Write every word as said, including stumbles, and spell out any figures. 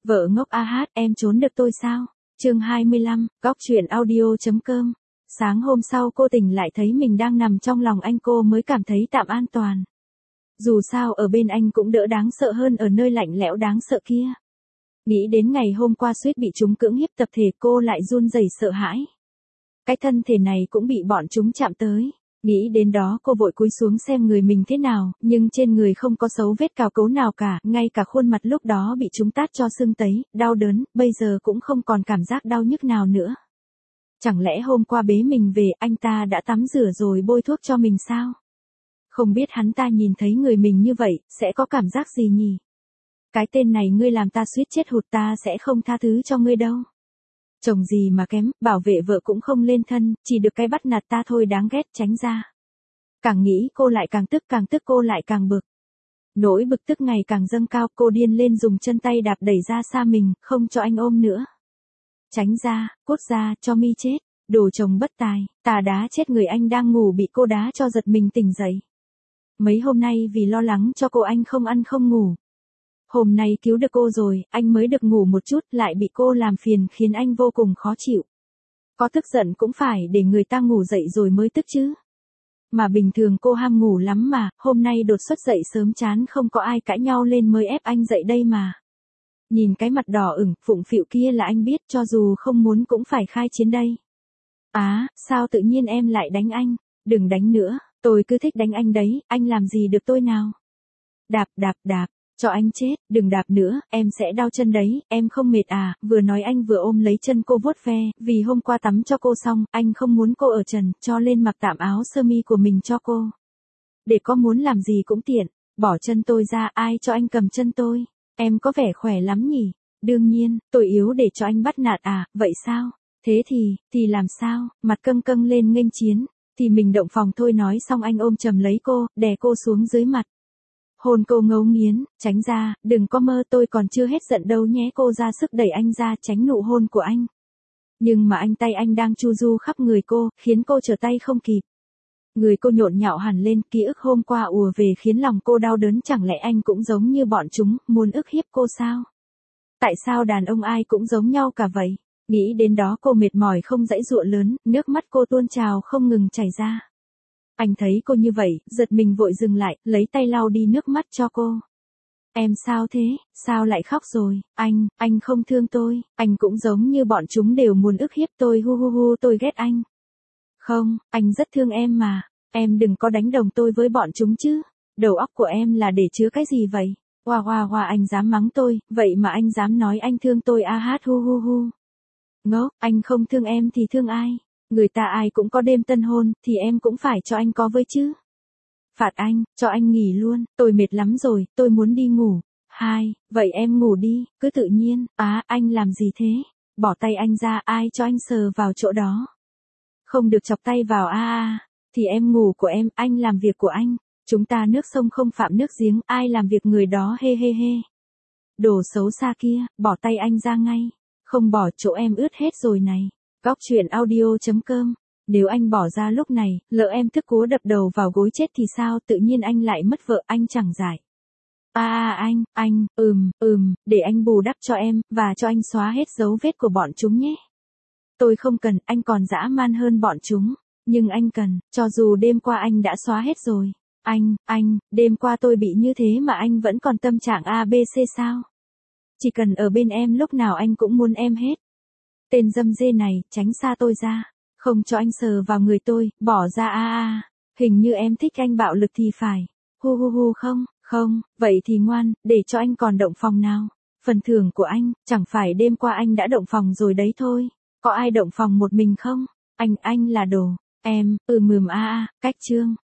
Vợ ngốc a hát, em trốn được tôi sao? Chương hai mươi lăm, góc chuyện audio.com. Sáng hôm sau cô tỉnh lại thấy mình đang nằm trong lòng anh, cô mới cảm thấy tạm an toàn. Dù sao ở bên anh cũng đỡ đáng sợ hơn ở nơi lạnh lẽo đáng sợ kia. Nghĩ đến ngày hôm qua suýt bị chúng cưỡng hiếp tập thể, cô lại run rẩy sợ hãi. Cái thân thể này cũng bị bọn chúng chạm tới. Nghĩ đến đó cô vội cúi xuống xem người mình thế nào, nhưng trên người không có dấu vết cào cấu nào cả, ngay cả khuôn mặt lúc đó bị chúng tát cho sưng tấy, đau đớn, bây giờ cũng không còn cảm giác đau nhức nào nữa. Chẳng lẽ hôm qua bế mình về, anh ta đã tắm rửa rồi bôi thuốc cho mình sao? Không biết hắn ta nhìn thấy người mình như vậy, sẽ có cảm giác gì nhỉ? Cái tên này ngươi làm ta suýt chết hụt, ta sẽ không tha thứ cho ngươi đâu. Chồng gì mà kém, bảo vệ vợ cũng không lên thân, chỉ được cái bắt nạt ta thôi, đáng ghét, tránh ra. Càng nghĩ cô lại càng tức, càng tức cô lại càng bực. Nỗi bực tức ngày càng dâng cao, cô điên lên dùng chân tay đạp đẩy ra xa mình, không cho anh ôm nữa. Tránh ra, cút ra, cho mi chết, đồ chồng bất tài, tà đá chết người, anh đang ngủ bị cô đá cho giật mình tỉnh dậy. Mấy hôm nay vì lo lắng cho cô anh không ăn không ngủ. Hôm nay cứu được cô rồi, anh mới được ngủ một chút, lại bị cô làm phiền khiến anh vô cùng khó chịu. Có tức giận cũng phải để người ta ngủ dậy rồi mới tức chứ. Mà bình thường cô ham ngủ lắm mà, hôm nay đột xuất dậy sớm chán không có ai cãi nhau lên mới ép anh dậy đây mà. Nhìn cái mặt đỏ ửng, phụng phịu kia là anh biết cho dù không muốn cũng phải khai chiến đây. Á, sao tự nhiên em lại đánh anh? Đừng đánh nữa, tôi cứ thích đánh anh đấy, anh làm gì được tôi nào? Đạp đạp đạp. Cho anh chết, đừng đạp nữa, em sẽ đau chân đấy, em không mệt à? Vừa nói anh vừa ôm lấy chân cô vuốt ve, vì hôm qua tắm cho cô xong, anh không muốn cô ở trần, cho lên mặc tạm áo sơ mi của mình cho cô. Để có muốn làm gì cũng tiện, bỏ chân tôi ra, ai cho anh cầm chân tôi? Em có vẻ khỏe lắm nhỉ? Đương nhiên, tôi yếu để cho anh bắt nạt à, vậy sao? Thế thì, thì làm sao? Mặt căng căng lên nghênh chiến, thì mình động phòng thôi, nói xong anh ôm chầm lấy cô, đè cô xuống dưới mặt. Hôn cô ngấu nghiến, tránh ra, đừng có mơ, tôi còn chưa hết giận đâu nhé. Cô ra sức đẩy anh ra tránh nụ hôn của anh. Nhưng mà anh tay anh đang chu du khắp người cô, khiến cô trở tay không kịp. Người cô nhộn nhạo hẳn lên, ký ức hôm qua ùa về khiến lòng cô đau đớn. Chẳng lẽ anh cũng giống như bọn chúng, muốn ức hiếp cô sao? Tại sao đàn ông ai cũng giống nhau cả vậy? Nghĩ đến đó cô mệt mỏi không giãy giụa lớn, nước mắt cô tuôn trào không ngừng chảy ra. Anh thấy cô như vậy, giật mình vội dừng lại, lấy tay lau đi nước mắt cho cô. Em sao thế, sao lại khóc rồi? Anh, anh không thương tôi, anh cũng giống như bọn chúng đều muốn ức hiếp tôi, hu hu hu, tôi ghét anh. Không, anh rất thương em mà, em đừng có đánh đồng tôi với bọn chúng chứ. Đầu óc của em là để chứa cái gì vậy? Hoa hoa hoa, anh dám mắng tôi, vậy mà anh dám nói anh thương tôi a hát, hu hu hu. Ngốc, anh không thương em thì thương ai? Người ta ai cũng có đêm tân hôn, thì em cũng phải cho anh có với chứ. Phạt anh, cho anh nghỉ luôn, tôi mệt lắm rồi, tôi muốn đi ngủ. Hai, vậy em ngủ đi, cứ tự nhiên. Á, anh làm gì thế? Bỏ tay anh ra, ai cho anh sờ vào chỗ đó? Không được chọc tay vào a a. Thì em ngủ của em, anh làm việc của anh. Chúng ta nước sông không phạm nước giếng, ai làm việc người đó, hê hê hê. Đồ xấu xa kia, bỏ tay anh ra ngay. Không bỏ, chỗ em ướt hết rồi này. Góc chuyện audio.com. Nếu anh bỏ ra lúc này, lỡ em thức cúa đập đầu vào gối chết thì sao? Tự nhiên anh lại mất vợ, anh chẳng giải. À, à anh, anh, ừm, ừm, để anh bù đắp cho em, và cho anh xóa hết dấu vết của bọn chúng nhé. Tôi không cần, anh còn dã man hơn bọn chúng. Nhưng anh cần, cho dù đêm qua anh đã xóa hết rồi. Anh, anh, đêm qua tôi bị như thế mà anh vẫn còn tâm trạng a bê xê sao? Chỉ cần ở bên em lúc nào anh cũng muốn em hết. Tên dâm dê này, tránh xa tôi ra. Không cho anh sờ vào người tôi, bỏ ra a a. Hình như em thích anh bạo lực thì phải. Hu hu hu, không, không, vậy thì ngoan, để cho anh còn động phòng nào. Phần thưởng của anh, chẳng phải đêm qua anh đã động phòng rồi đấy thôi. Có ai động phòng một mình không? Anh, anh là đồ. Em, ừ mừm a a, cách chương.